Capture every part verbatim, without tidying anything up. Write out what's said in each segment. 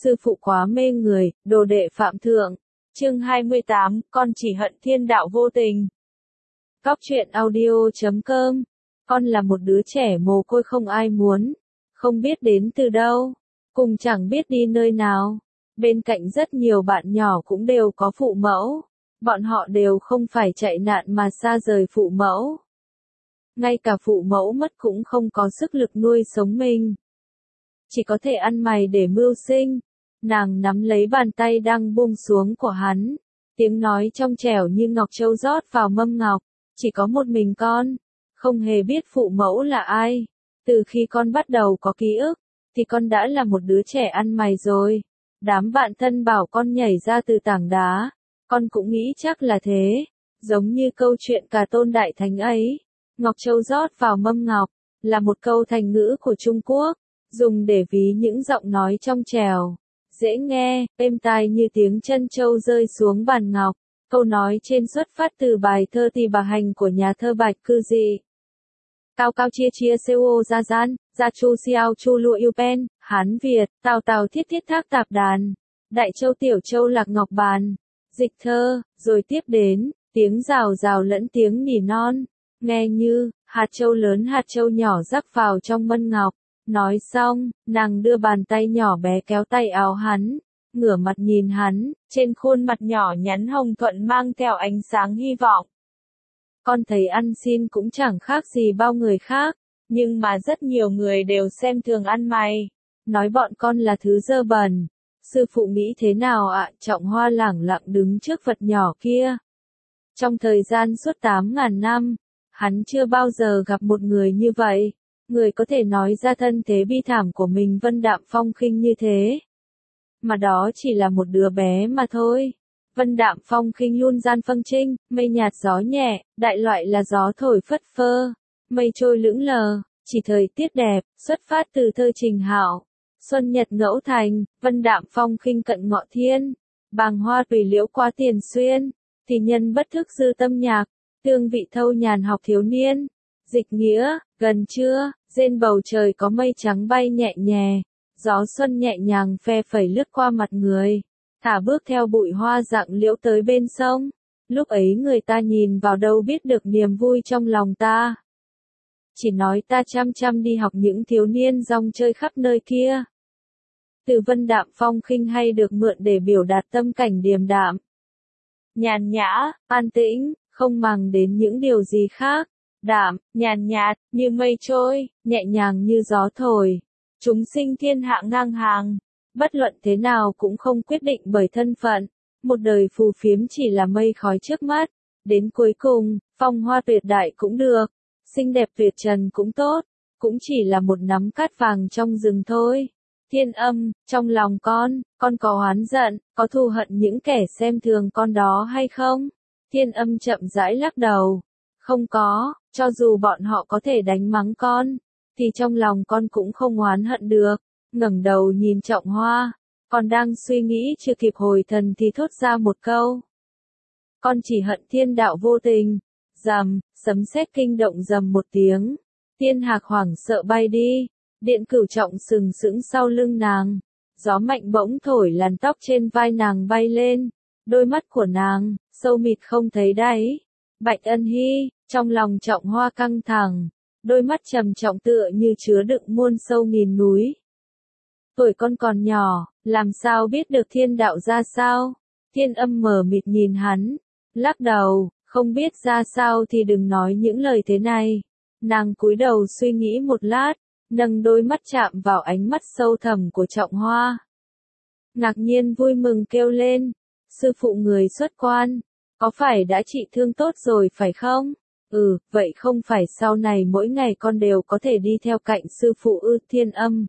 sư phụ quá mê người, đồ đệ phạm thượng. Chương hai mươi tám, con chỉ hận thiên đạo vô tình. Cóc truyện audio chấm com. Con là một đứa trẻ mồ côi không ai muốn, không biết đến từ đâu, cùng chẳng biết đi nơi nào. Bên cạnh rất nhiều bạn nhỏ cũng đều có phụ mẫu, bọn họ đều không phải chạy nạn mà xa rời phụ mẫu. Ngay cả phụ mẫu mất cũng không có sức lực nuôi sống mình, chỉ có thể ăn mày để mưu sinh. Nàng nắm lấy bàn tay đang buông xuống của hắn, tiếng nói trong trẻo như ngọc châu rót vào mâm ngọc. Chỉ có một mình con, không hề biết phụ mẫu là ai. Từ khi con bắt đầu có ký ức, thì con đã là một đứa trẻ ăn mày rồi. Đám bạn thân bảo con nhảy ra từ tảng đá, con cũng nghĩ chắc là thế. Giống như câu chuyện Cà Tôn Đại Thánh ấy, ngọc châu rót vào mâm ngọc, là một câu thành ngữ của Trung Quốc, dùng để ví những giọng nói trong trẻo, dễ nghe, êm tai như tiếng chân châu rơi xuống bàn ngọc. Câu nói trên xuất phát từ bài thơ Tỳ Bà Hành của nhà thơ Bạch Cư Dị. Cao cao chia chia seo ra gian, gia chu xiao chu lụa yêu pen, Hán Việt, Tào Tào thiết thiết thác tạp đàn, Đại Châu Tiểu Châu lạc ngọc bàn. Dịch thơ, rồi tiếp đến, tiếng rào rào lẫn tiếng nỉ non, nghe như, hạt châu lớn hạt châu nhỏ rắc vào trong mâm ngọc. Nói xong, nàng đưa bàn tay nhỏ bé kéo tay áo hắn, ngửa mặt nhìn hắn, trên khuôn mặt nhỏ nhắn hồng thuận mang theo ánh sáng hy vọng. Con thấy ăn xin cũng chẳng khác gì bao người khác, nhưng mà rất nhiều người đều xem thường ăn mày, nói bọn con là thứ dơ bẩn. Sư phụ nghĩ thế nào ạ? Trọng Hoa lẳng lặng đứng trước vật nhỏ kia. Trong thời gian suốt tám ngàn năm, hắn chưa bao giờ gặp một người như vậy, người có thể nói ra thân thế bi thảm của mình vân đạm phong khinh như thế. Mà đó chỉ là một đứa bé mà thôi. Vân đạm phong khinh luôn gian phân trinh, mây nhạt gió nhẹ, đại loại là gió thổi phất phơ, mây trôi lững lờ, chỉ thời tiết đẹp, xuất phát từ thơ Trình Hạo. Xuân nhật ngẫu thành, vân đạm phong khinh cận ngọ thiên, bàng hoa tùy liễu qua tiền xuyên, thì nhân bất thức dư tâm nhạc, tương vị thâu nhàn học thiếu niên. Dịch nghĩa, gần trưa, trên bầu trời có mây trắng bay nhẹ nhẹ. Gió xuân nhẹ nhàng phe phẩy lướt qua mặt người, thả bước theo bụi hoa rạng liễu tới bên sông. Lúc ấy người ta nhìn vào đâu biết được niềm vui trong lòng ta. Chỉ nói ta chăm chăm đi học những thiếu niên rong chơi khắp nơi kia. Từ vân đạm phong khinh hay được mượn để biểu đạt tâm cảnh điềm đạm, nhàn nhã, an tĩnh, không màng đến những điều gì khác. Đạm, nhàn nhạt, như mây trôi, nhẹ nhàng như gió thổi. Chúng sinh thiên hạ ngang hàng, bất luận thế nào cũng không quyết định bởi thân phận, một đời phù phiếm chỉ là mây khói trước mắt, đến cuối cùng, phong hoa tuyệt đại cũng được, xinh đẹp tuyệt trần cũng tốt, cũng chỉ là một nắm cát vàng trong rừng thôi. Thiên Âm, trong lòng con, con có oán giận, có thù hận những kẻ xem thường con đó hay không? Thiên Âm chậm rãi lắc đầu, không có, cho dù bọn họ có thể đánh mắng con, thì trong lòng con cũng không oán hận được. Ngẩng đầu nhìn Trọng Hoa, còn đang suy nghĩ chưa kịp hồi thần thì thốt ra một câu. Con chỉ hận thiên đạo vô tình. Rầm, sấm sét kinh động rầm một tiếng. Tiên Hạc hoảng sợ bay đi, Điện Cửu Trọng sừng sững sau lưng nàng. Gió mạnh bỗng thổi làn tóc trên vai nàng bay lên, đôi mắt của nàng, sâu mịt không thấy đáy. Bạch Ân Hy, trong lòng Trọng Hoa căng thẳng. Đôi mắt trầm trọng tựa như chứa đựng muôn sâu nghìn núi. Tuổi con còn nhỏ, làm sao biết được thiên đạo ra sao? Thiên Âm mờ mịt nhìn hắn, lắc đầu, không biết ra sao thì đừng nói những lời thế này. Nàng cúi đầu suy nghĩ một lát, nâng đôi mắt chạm vào ánh mắt sâu thẳm của Trọng Hoa. Ngạc nhiên vui mừng kêu lên, sư phụ người xuất quan, có phải đã trị thương tốt rồi phải không? Ừ, vậy không phải sau này mỗi ngày con đều có thể đi theo cạnh sư phụ ư? Thiên Âm.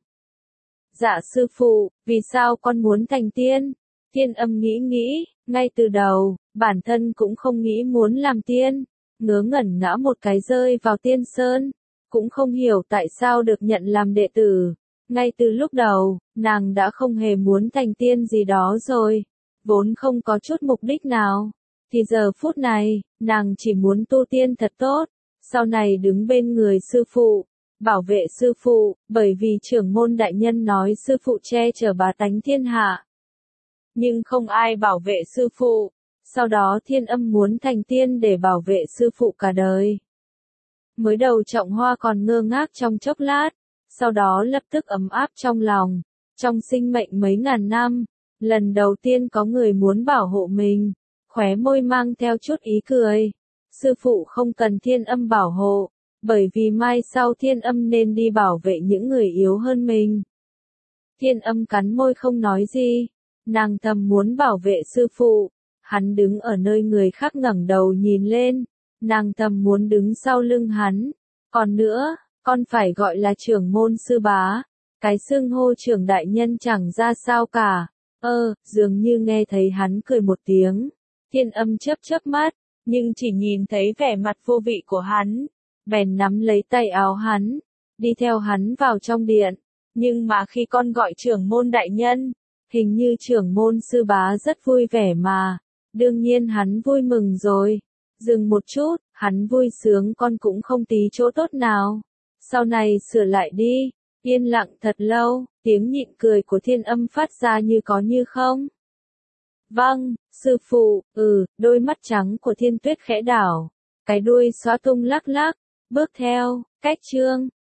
Dạ sư phụ, vì sao con muốn thành tiên? Thiên Âm nghĩ nghĩ, ngay từ đầu, bản thân cũng không nghĩ muốn làm tiên, ngớ ngẩn ngã một cái rơi vào tiên sơn, cũng không hiểu tại sao được nhận làm đệ tử. Ngay từ lúc đầu, nàng đã không hề muốn thành tiên gì đó rồi, vốn không có chút mục đích nào. Thì giờ phút này, nàng chỉ muốn tu tiên thật tốt, sau này đứng bên người sư phụ, bảo vệ sư phụ, bởi vì trưởng môn đại nhân nói sư phụ che chở bá tánh thiên hạ. Nhưng không ai bảo vệ sư phụ, sau đó Thiên Âm muốn thành tiên để bảo vệ sư phụ cả đời. Mới đầu Trọng Hoa còn ngơ ngác trong chốc lát, sau đó lập tức ấm áp trong lòng, trong sinh mệnh mấy ngàn năm, lần đầu tiên có người muốn bảo hộ mình, khóe môi mang theo chút ý cười. Sư phụ không cần Thiên Âm bảo hộ, bởi vì mai sau Thiên Âm nên đi bảo vệ những người yếu hơn mình. Thiên Âm cắn môi không nói gì, nàng thầm muốn bảo vệ sư phụ, hắn đứng ở nơi người khác ngẩng đầu nhìn lên, nàng thầm muốn đứng sau lưng hắn, còn nữa, con phải gọi là trưởng môn sư bá, cái xưng hô trưởng đại nhân chẳng ra sao cả. Ơ, dường như nghe thấy hắn cười một tiếng, Thiên Âm chớp chớp mắt, nhưng chỉ nhìn thấy vẻ mặt vô vị của hắn, bèn nắm lấy tay áo hắn, đi theo hắn vào trong điện. Nhưng mà khi con gọi trưởng môn đại nhân, hình như trưởng môn sư bá rất vui vẻ mà, đương nhiên hắn vui mừng rồi. Dừng một chút, hắn vui sướng con cũng không tí chỗ tốt nào. Sau này sửa lại đi. Yên lặng thật lâu, tiếng nhịn cười của Thiên Âm phát ra như có như không. Vâng, sư phụ, ừ, đôi mắt trắng của Thiên Tuyết khẽ đảo, cái đuôi xóa tung lắc lắc, bước theo, cách chương.